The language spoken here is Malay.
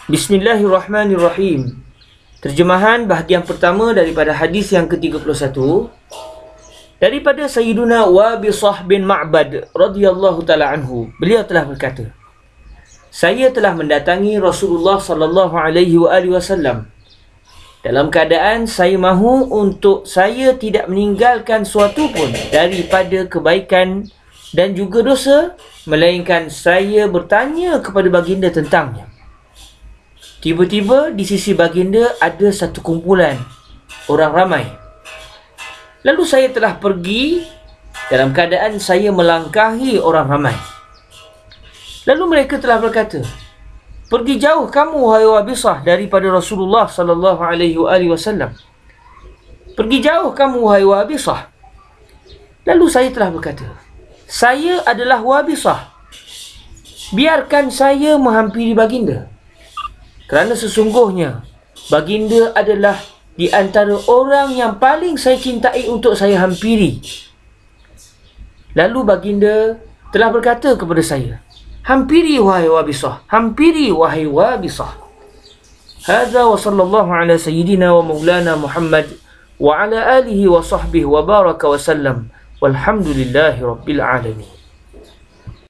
Bismillahirrahmanirrahim. Terjemahan bahagian pertama daripada hadis yang ke-31 daripada Sayyiduna Wabisah bin Ma'bad radhiyallahu ta'ala anhu. Beliau telah berkata, saya telah mendatangi Rasulullah sallallahu alaihi wasallam dalam keadaan saya mahu untuk saya tidak meninggalkan suatu pun daripada kebaikan dan juga dosa, melainkan saya bertanya kepada baginda tentangnya. Tiba-tiba di sisi baginda ada satu kumpulan orang ramai. Lalu saya telah pergi dalam keadaan saya melangkahi orang ramai. Lalu mereka telah berkata, pergi jauh kamu wahai Wabisah daripada Rasulullah sallallahu alaihi wasallam. Pergi jauh kamu wahai Wabisah. Lalu saya telah berkata, saya adalah Wabisah. Biarkan saya menghampiri baginda. Kerana sesungguhnya baginda adalah di antara orang yang paling saya cintai untuk saya hampiri. Lalu baginda telah berkata kepada saya, hampiri wahai Wabisah, hampiri wahai Wabisah. Hadza wa sallallahu ala sayyidina wa maulana Muhammad wa ala alihi wa sahbihi wa baraka wa sallam. Walhamdulillahi rabbil alamin.